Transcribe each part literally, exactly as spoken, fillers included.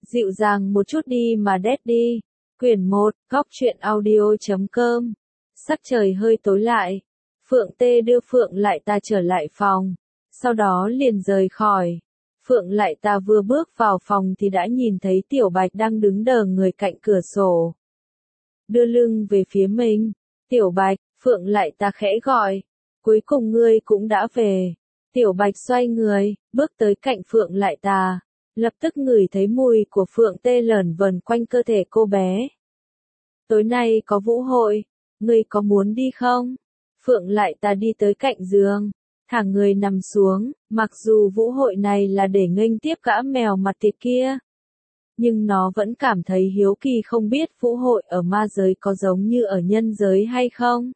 Dịu dàng một chút đi mà Daddy. Quyển một, góc truyện audio.com. Sắc trời hơi tối lại. Phượng Tê đưa Phượng Lại Ta trở lại phòng. Sau đó liền rời khỏi. Phượng Lại Ta vừa bước vào phòng thì đã nhìn thấy Tiểu Bạch đang đứng đờ người cạnh cửa sổ. Đưa lưng về phía mình. Tiểu Bạch, Phượng Lại Ta khẽ gọi. Cuối cùng ngươi cũng đã về. Tiểu Bạch xoay người, bước tới cạnh Phượng Lại Ta. Lập tức ngửi thấy mùi của Phượng Tê lởn vởn quanh cơ thể cô bé. Tối nay có vũ hội, ngươi có muốn đi không? Phượng Lại Ta đi tới cạnh giường, thả người nằm xuống, mặc dù vũ hội này là để nghênh tiếp gã mèo mặt thịt kia. Nhưng nó vẫn cảm thấy hiếu kỳ không biết vũ hội ở ma giới có giống như ở nhân giới hay không?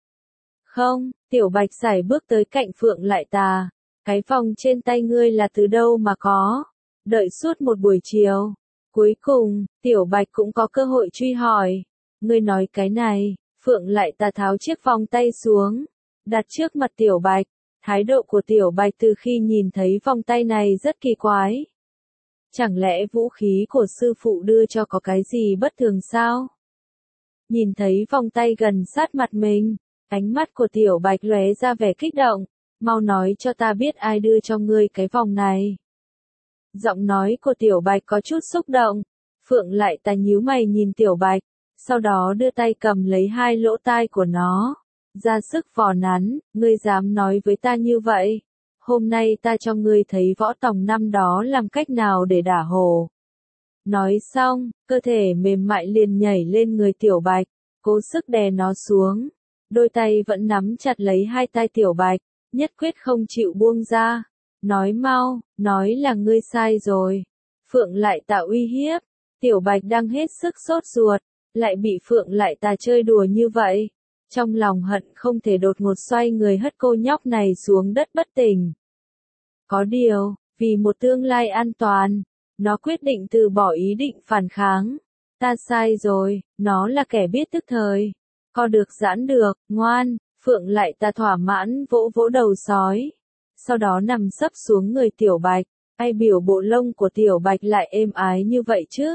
Không, Tiểu Bạch sải bước tới cạnh Phượng Lại Ta. Cái vòng trên tay ngươi là từ đâu mà có? Đợi suốt một buổi chiều. Cuối cùng, Tiểu Bạch cũng có cơ hội truy hỏi. Ngươi nói cái này, Phượng Lại Ta tháo chiếc vòng tay xuống, đặt trước mặt Tiểu Bạch. Thái độ của Tiểu Bạch từ khi nhìn thấy vòng tay này rất kỳ quái. Chẳng lẽ vũ khí của sư phụ đưa cho có cái gì bất thường sao? Nhìn thấy vòng tay gần sát mặt mình, ánh mắt của Tiểu Bạch lóe ra vẻ kích động. Mau nói cho ta biết ai đưa cho ngươi cái vòng này. Giọng nói của Tiểu Bạch có chút xúc động. Phượng Lại Ta nhíu mày nhìn Tiểu Bạch, sau đó đưa tay cầm lấy hai lỗ tai của nó, ra sức vò nắn. Ngươi dám nói với ta như vậy? Hôm nay ta cho ngươi thấy võ tòng năm đó làm cách nào để đả hồ. Nói xong, cơ thể mềm mại liền nhảy lên người Tiểu Bạch, cố sức đè nó xuống. Đôi tay vẫn nắm chặt lấy hai tai Tiểu Bạch, nhất quyết không chịu buông ra. Nói mau, nói là ngươi sai rồi. Phượng Lại Ta uy hiếp. Tiểu Bạch đang hết sức sốt ruột, lại bị Phượng Lại Ta chơi đùa như vậy. Trong lòng hận không thể đột ngột xoay người hất cô nhóc này xuống đất bất tỉnh. Có điều, vì một tương lai an toàn, nó quyết định từ bỏ ý định phản kháng. Ta sai rồi, nó là kẻ biết tức thời. Co được giãn được, ngoan. Phượng Lại Ta thỏa mãn vỗ vỗ đầu sói. Sau đó nằm sấp xuống người Tiểu Bạch. Ai biểu bộ lông của Tiểu Bạch lại êm ái như vậy chứ?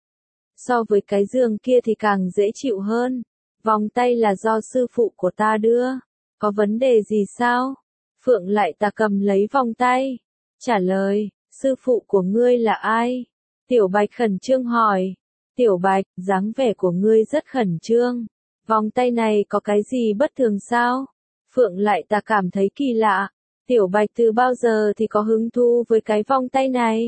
So với cái giường kia thì càng dễ chịu hơn. Vòng tay là do sư phụ của ta đưa. Có vấn đề gì sao? Phượng Lại Ta cầm lấy vòng tay. Trả lời, sư phụ của ngươi là ai? Tiểu Bạch khẩn trương hỏi. Tiểu Bạch, dáng vẻ của ngươi rất khẩn trương. Vòng tay này có cái gì bất thường sao? Phượng Lại Ta cảm thấy kỳ lạ. Tiểu Bạch từ bao giờ thì có hứng thú với cái vòng tay này?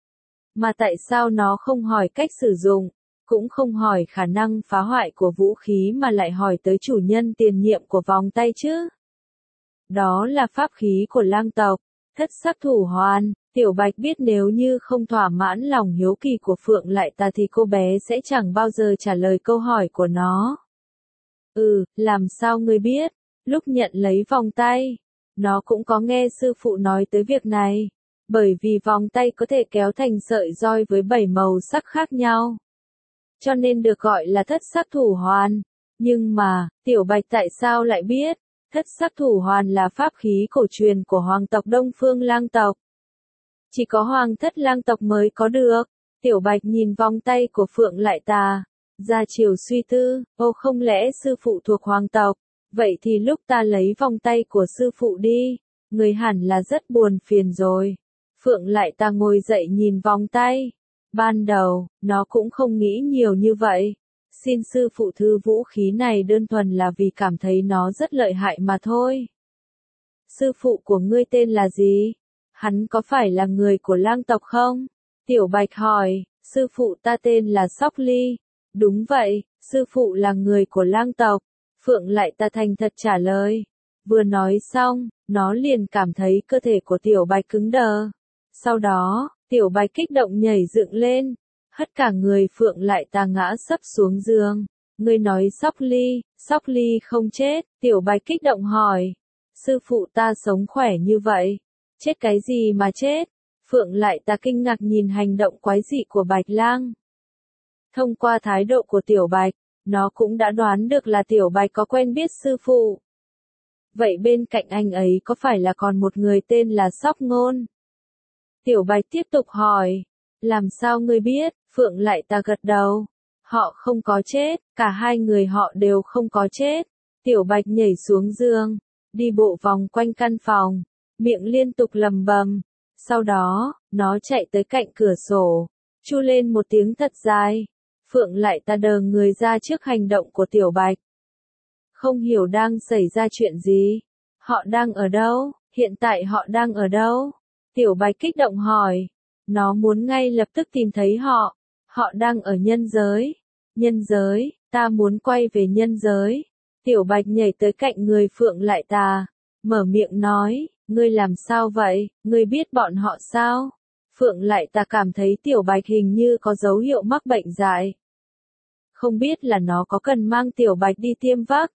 Mà tại sao nó không hỏi cách sử dụng, cũng không hỏi khả năng phá hoại của vũ khí mà lại hỏi tới chủ nhân tiền nhiệm của vòng tay chứ? Đó là pháp khí của lang tộc, thất sắc thủ hoàn. Tiểu Bạch biết nếu như không thỏa mãn lòng hiếu kỳ của Phượng Lại Ta thì cô bé sẽ chẳng bao giờ trả lời câu hỏi của nó. Ừ, làm sao ngươi biết? Lúc nhận lấy vòng tay, nó cũng có nghe sư phụ nói tới việc này. Bởi vì vòng tay có thể kéo thành sợi roi với bảy màu sắc khác nhau, cho nên được gọi là thất sắc thủ hoàn. Nhưng mà, Tiểu Bạch tại sao lại biết? Thất sắc thủ hoàn là pháp khí cổ truyền của hoàng tộc Đông Phương Lang tộc. Chỉ có hoàng thất Lang tộc mới có được. Tiểu Bạch nhìn vòng tay của Phượng Lại Ta, ra chiều suy tư. Ô, không lẽ sư phụ thuộc hoàng tộc? Vậy thì lúc ta lấy vòng tay của sư phụ đi, người hẳn là rất buồn phiền rồi. Phượng Lại Ta ngồi dậy nhìn vòng tay. Ban đầu, nó cũng không nghĩ nhiều như vậy. Xin sư phụ thư vũ khí này đơn thuần là vì cảm thấy nó rất lợi hại mà thôi. Sư phụ của ngươi tên là gì? Hắn có phải là người của lang tộc không? Tiểu Bạch hỏi. Sư phụ ta tên là Sóc Ly. Đúng vậy, sư phụ là người của lang tộc. Phượng Lại Ta thành thật trả lời. Vừa nói xong, nó liền cảm thấy cơ thể của Tiểu Bạch cứng đờ. Sau đó, Tiểu Bạch kích động nhảy dựng lên, hất cả người Phượng Lại Ta ngã sấp xuống giường. Ngươi nói Sóc Ly, Sóc Ly không chết? Tiểu Bạch kích động hỏi. Sư phụ ta sống khỏe như vậy, chết cái gì mà chết? Phượng Lại Ta kinh ngạc nhìn hành động quái dị của Bạch Lang. Thông qua thái độ của Tiểu Bạch, nó cũng đã đoán được là Tiểu Bạch có quen biết sư phụ. Vậy bên cạnh anh ấy có phải là còn một người tên là Sóc Ngôn? Tiểu Bạch tiếp tục hỏi. Làm sao ngươi biết? Phượng lại ta gật đầu. Họ không có chết, cả hai người họ đều không có chết. Tiểu Bạch nhảy xuống giường, đi bộ vòng quanh căn phòng, miệng liên tục lầm bầm. Sau đó, nó chạy tới cạnh cửa sổ, chu lên một tiếng thật dài. Phượng lại ta đờ người ra trước hành động của Tiểu Bạch. Không hiểu đang xảy ra chuyện gì. Họ đang ở đâu? Hiện tại họ đang ở đâu? Tiểu Bạch kích động hỏi. Nó muốn ngay lập tức tìm thấy họ. Họ đang ở nhân giới. Nhân giới, ta muốn quay về nhân giới. Tiểu Bạch nhảy tới cạnh người Phượng lại ta. Mở miệng nói, ngươi làm sao vậy, ngươi biết bọn họ sao? Phượng lại ta cảm thấy Tiểu Bạch hình như có dấu hiệu mắc bệnh dại. Không biết là nó có cần mang Tiểu Bạch đi tiêm vắc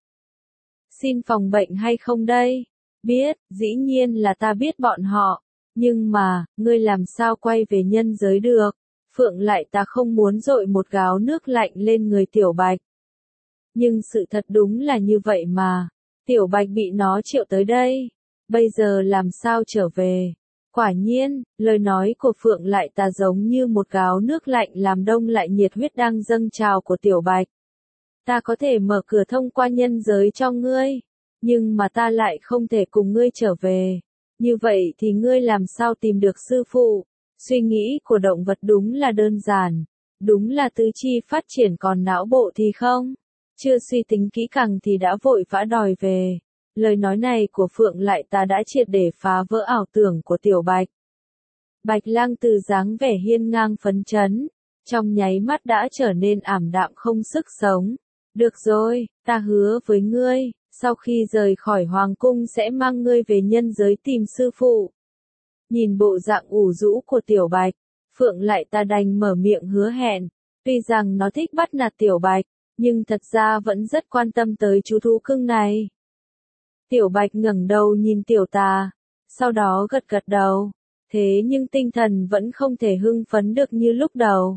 xin phòng bệnh hay không đây? Biết, dĩ nhiên là ta biết bọn họ. Nhưng mà, ngươi làm sao quay về nhân giới được? Phượng lại ta không muốn dội một gáo nước lạnh lên người Tiểu Bạch. Nhưng sự thật đúng là như vậy mà. Tiểu Bạch bị nó triệu tới đây. Bây giờ làm sao trở về? Quả nhiên, lời nói của Phượng lại ta giống như một gáo nước lạnh làm đông lại nhiệt huyết đang dâng trào của Tiểu Bạch. Ta có thể mở cửa thông qua nhân giới cho ngươi, nhưng mà ta lại không thể cùng ngươi trở về. Như vậy thì ngươi làm sao tìm được sư phụ? Suy nghĩ của động vật đúng là đơn giản, đúng là tứ chi phát triển, còn não bộ thì không. Chưa suy tính kỹ càng thì đã vội vã đòi về. Lời nói này của Phượng lại ta đã triệt để phá vỡ ảo tưởng của Tiểu Bạch. Bạch Lang từ dáng vẻ hiên ngang phấn chấn, trong nháy mắt đã trở nên ảm đạm không sức sống. Được rồi, ta hứa với ngươi, sau khi rời khỏi hoàng cung sẽ mang ngươi về nhân giới tìm sư phụ. Nhìn bộ dạng ủ rũ của Tiểu Bạch, Phượng lại ta đành mở miệng hứa hẹn. Tuy rằng nó thích bắt nạt Tiểu Bạch, nhưng thật ra vẫn rất quan tâm tới chú thú cưng này. Tiểu Bạch ngẩng đầu nhìn Tiểu Tà, sau đó gật gật đầu. Thế nhưng tinh thần vẫn không thể hưng phấn được như lúc đầu.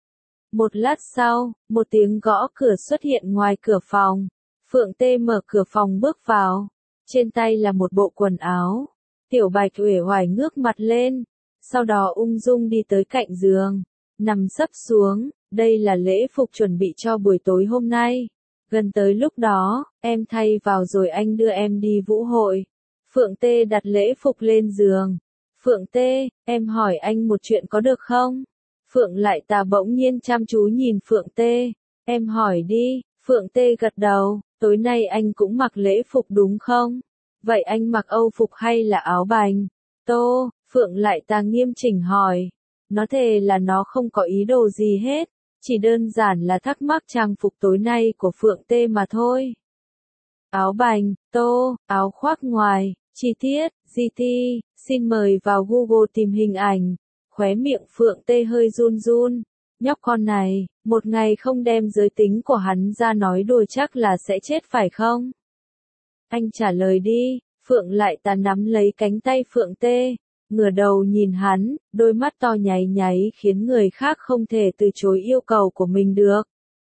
Một lát sau, một tiếng gõ cửa xuất hiện ngoài cửa phòng. Phượng Tê mở cửa phòng bước vào. Trên tay là một bộ quần áo. Tiểu Bạch uể oải ngước mặt lên. Sau đó ung dung đi tới cạnh giường. Nằm sấp xuống. Đây là lễ phục chuẩn bị cho buổi tối hôm nay. Gần tới lúc đó, em thay vào rồi anh đưa em đi vũ hội. Phượng Tê đặt lễ phục lên giường. Phượng Tê, em hỏi anh một chuyện có được không? Phượng lại ta bỗng nhiên chăm chú nhìn Phượng Tê. Em hỏi đi. Phượng Tê gật đầu. Tối nay anh cũng mặc lễ phục đúng không? Vậy anh mặc Âu phục hay là áo bành? Tô, Phượng lại ta nghiêm chỉnh hỏi. Nó thề là nó không có ý đồ gì hết. Chỉ đơn giản là thắc mắc trang phục tối nay của Phượng Tê mà thôi. Áo bành, tô, áo khoác ngoài, chi tiết, giê tê, xin mời vào Google tìm hình ảnh. Khóe miệng Phượng Tê hơi run run. Nhóc con này, một ngày không đem giới tính của hắn ra nói đùa chắc là sẽ chết phải không? Anh trả lời đi. Phượng lại ta nắm lấy cánh tay Phượng Tê, ngửa đầu nhìn hắn, đôi mắt to nháy nháy khiến người khác không thể từ chối yêu cầu của mình được.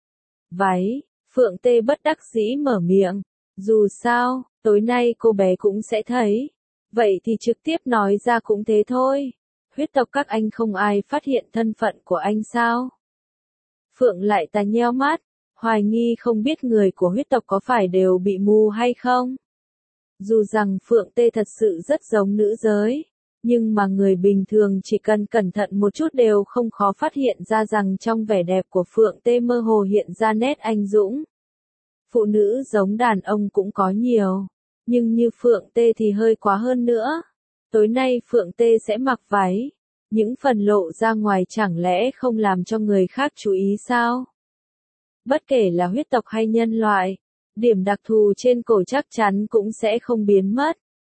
Váy, Phượng Tê bất đắc dĩ mở miệng. Dù sao, tối nay cô bé cũng sẽ thấy. Vậy thì trực tiếp nói ra cũng thế thôi. Huyết tộc các anh không ai phát hiện thân phận của anh sao? Phượng lại ta nheo mắt, hoài nghi không biết người của huyết tộc có phải đều bị mù hay không? Dù rằng Phượng Tê thật sự rất giống nữ giới, nhưng mà người bình thường chỉ cần cẩn thận một chút đều không khó phát hiện ra rằng trong vẻ đẹp của Phượng Tê mơ hồ hiện ra nét anh dũng. Phụ nữ giống đàn ông cũng có nhiều, nhưng như Phượng Tê thì hơi quá hơn nữa. Tối nay Phượng Tê sẽ mặc váy, những phần lộ ra ngoài chẳng lẽ không làm cho người khác chú ý sao? Bất kể là huyết tộc hay nhân loại, điểm đặc thù trên cổ chắc chắn cũng sẽ không biến mất.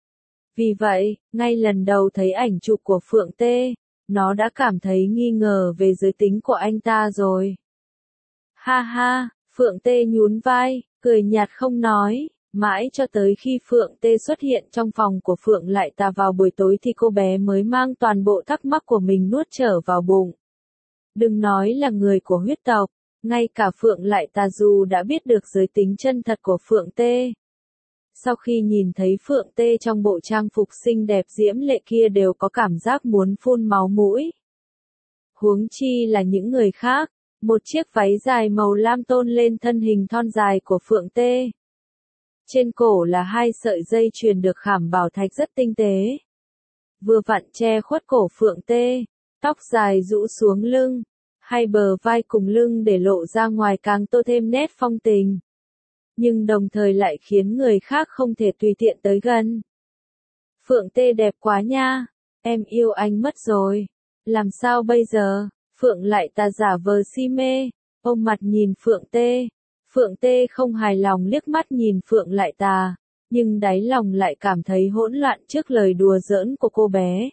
Vì vậy, ngay lần đầu thấy ảnh chụp của Phượng Tê, nó đã cảm thấy nghi ngờ về giới tính của anh ta rồi. Ha ha, Phượng Tê nhún vai, cười nhạt không nói, mãi cho tới khi Phượng Tê xuất hiện trong phòng của Phượng lại ta vào buổi tối thì cô bé mới mang toàn bộ thắc mắc của mình nuốt trở vào bụng. Đừng nói là người của huyết tộc, ngay cả Phượng lại ta dù đã biết được giới tính chân thật của Phượng Tê. Sau khi nhìn thấy Phượng Tê trong bộ trang phục xinh đẹp diễm lệ kia đều có cảm giác muốn phun máu mũi. Huống chi là những người khác, một chiếc váy dài màu lam tôn lên thân hình thon dài của Phượng Tê. Trên cổ là hai sợi dây chuyền được khảm bảo thạch rất tinh tế. Vừa vặn che khuất cổ Phượng Tê, tóc dài rũ xuống lưng, hai bờ vai cùng lưng để lộ ra ngoài càng tô thêm nét phong tình. Nhưng đồng thời lại khiến người khác không thể tùy tiện tới gần. Phượng Tê đẹp quá nha, em yêu anh mất rồi. Làm sao bây giờ? Phượng lại ta giả vờ si mê, ôm mặt nhìn Phượng Tê. Phượng Tê không hài lòng liếc mắt nhìn Phượng lại tà, nhưng đáy lòng lại cảm thấy hỗn loạn trước lời đùa giỡn của cô bé.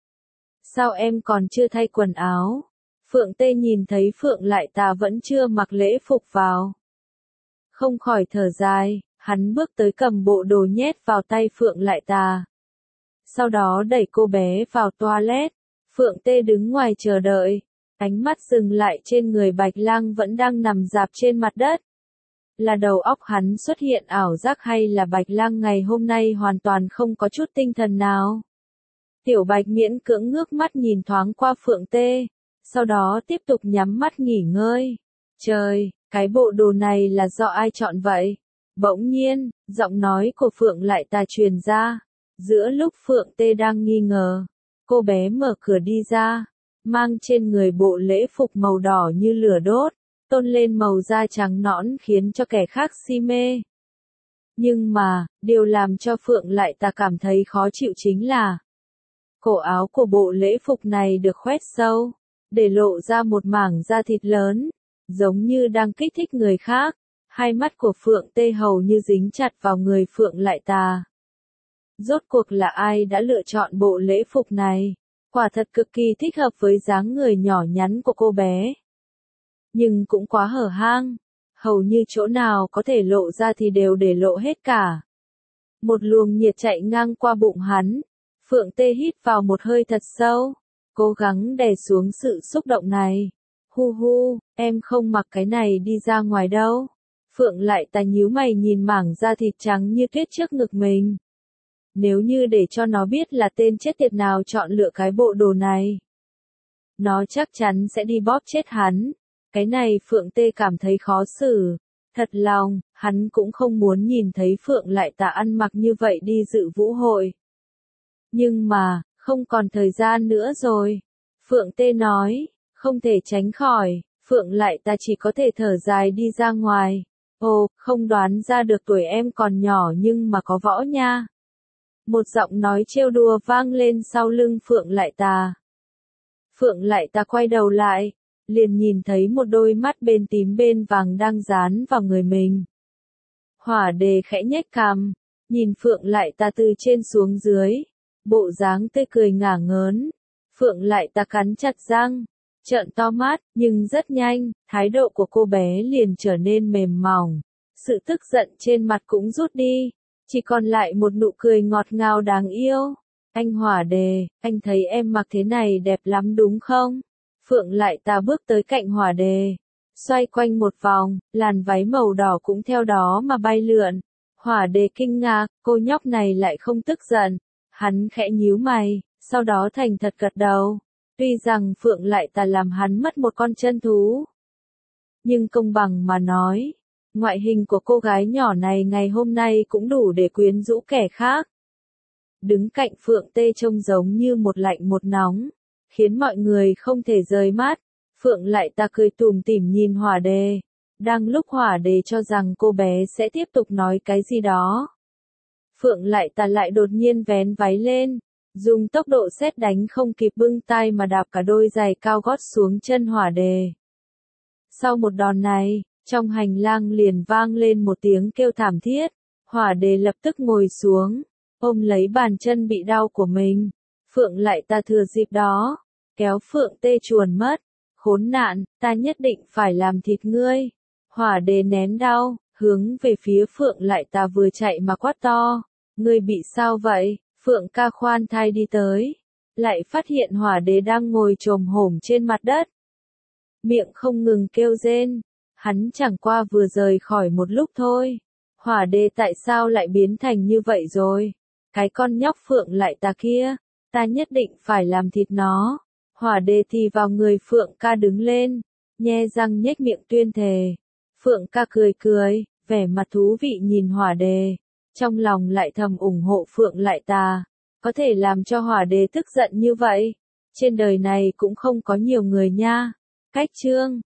Sao em còn chưa thay quần áo? Phượng Tê nhìn thấy Phượng lại tà vẫn chưa mặc lễ phục vào. Không khỏi thở dài, hắn bước tới cầm bộ đồ nhét vào tay Phượng lại tà. Sau đó đẩy cô bé vào toilet. Phượng Tê đứng ngoài chờ đợi, ánh mắt dừng lại trên người Bạch Lăng vẫn đang nằm rạp trên mặt đất. Là đầu óc hắn xuất hiện ảo giác hay là Bạch Lăng ngày hôm nay hoàn toàn không có chút tinh thần nào? Tiểu Bạch miễn cưỡng ngước mắt nhìn thoáng qua Phượng Tê, sau đó tiếp tục nhắm mắt nghỉ ngơi. Trời, cái bộ đồ này là do ai chọn vậy? Bỗng nhiên, giọng nói của Phượng lại tà truyền ra. Giữa lúc Phượng Tê đang nghi ngờ, cô bé mở cửa đi ra, mang trên người bộ lễ phục màu đỏ như lửa đốt, tôn lên màu da trắng nõn khiến cho kẻ khác si mê. Nhưng mà, điều làm cho Phượng lại ta cảm thấy khó chịu chính là cổ áo của bộ lễ phục này được khoét sâu, để lộ ra một mảng da thịt lớn, giống như đang kích thích người khác. Hai mắt của Phượng Tê hầu như dính chặt vào người Phượng lại tà. Rốt cuộc là ai đã lựa chọn bộ lễ phục này? Quả thật cực kỳ thích hợp với dáng người nhỏ nhắn của cô bé. Nhưng cũng quá hở hang, hầu như chỗ nào có thể lộ ra thì đều để lộ hết cả. Một luồng nhiệt chạy ngang qua bụng hắn, Phượng Tê hít vào một hơi thật sâu, cố gắng đè xuống sự xúc động này. Hu hu, em không mặc cái này đi ra ngoài đâu. Phượng lại ta nhíu mày nhìn mảng da thịt trắng như tuyết trước ngực mình. Nếu như để cho nó biết là tên chết tiệt nào chọn lựa cái bộ đồ này, nó chắc chắn sẽ đi bóp chết hắn. Cái này Phượng Tê cảm thấy khó xử. Thật lòng, hắn cũng không muốn nhìn thấy Phượng lại tà ăn mặc như vậy đi dự vũ hội. Nhưng mà, không còn thời gian nữa rồi. Phượng Tê nói, không thể tránh khỏi, Phượng lại ta chỉ có thể thở dài đi ra ngoài. Ồ, không đoán ra được tuổi em còn nhỏ nhưng mà có võ nha. Một giọng nói trêu đùa vang lên sau lưng Phượng lại tà. Phượng lại tà quay đầu lại, liền nhìn thấy một đôi mắt bên tím bên vàng đang dán vào người mình. Hỏa Đề khẽ nhếch cằm, nhìn Phượng lại tà từ trên xuống dưới, bộ dáng tươi cười ngả ngớn. Phượng lại tà cắn chặt răng, trợn to mắt, nhưng rất nhanh, thái độ của cô bé liền trở nên mềm mỏng, sự tức giận trên mặt cũng rút đi, chỉ còn lại một nụ cười ngọt ngào đáng yêu. Anh Hỏa Đề, anh thấy em mặc thế này đẹp lắm đúng không? Phượng lại tà bước tới cạnh Hỏa Đề, xoay quanh một vòng, làn váy màu đỏ cũng theo đó mà bay lượn. Hỏa Đề kinh ngạc, cô nhóc này lại không tức giận. Hắn khẽ nhíu mày, sau đó thành thật gật đầu. Tuy rằng Phượng lại tà làm hắn mất một con chân thú, nhưng công bằng mà nói, ngoại hình của cô gái nhỏ này ngày hôm nay cũng đủ để quyến rũ kẻ khác. Đứng cạnh Phượng Tê trông giống như một lạnh một nóng, khiến mọi người không thể rời mắt. Phượng lại ta cười tủm tỉm nhìn Hỏa Đề, đang lúc Hỏa Đề cho rằng cô bé sẽ tiếp tục nói cái gì đó. Phượng lại ta lại đột nhiên vén váy lên, dùng tốc độ sét đánh không kịp bưng tay mà đạp cả đôi giày cao gót xuống chân Hỏa Đề. Sau một đòn này, trong hành lang liền vang lên một tiếng kêu thảm thiết. Hỏa Đề lập tức ngồi xuống, ôm lấy bàn chân bị đau của mình. Phượng lại ta thừa dịp đó, kéo Phượng Tê chuồn mất. Khốn nạn, ta nhất định phải làm thịt ngươi. Hỏa Đề nén đau, hướng về phía Phượng lại ta vừa chạy mà quát to. Ngươi bị sao vậy? Phượng ca khoan thai đi tới, lại phát hiện Hỏa Đề đang ngồi chồm hổm trên mặt đất. Miệng không ngừng kêu rên, hắn chẳng qua vừa rời khỏi một lúc thôi. Hỏa Đề tại sao lại biến thành như vậy rồi? Cái con nhóc Phượng lại ta kia, ta nhất định phải làm thịt nó. Hỏa đề thì vào người Phượng ca đứng lên, nhe răng nhếch miệng tuyên thề. Phượng ca cười cười, vẻ mặt thú vị nhìn hỏa đề, trong lòng lại thầm ủng hộ Phượng lại tà, có thể làm cho hỏa đề tức giận như vậy. Trên đời này cũng không có nhiều người nha. Cách chương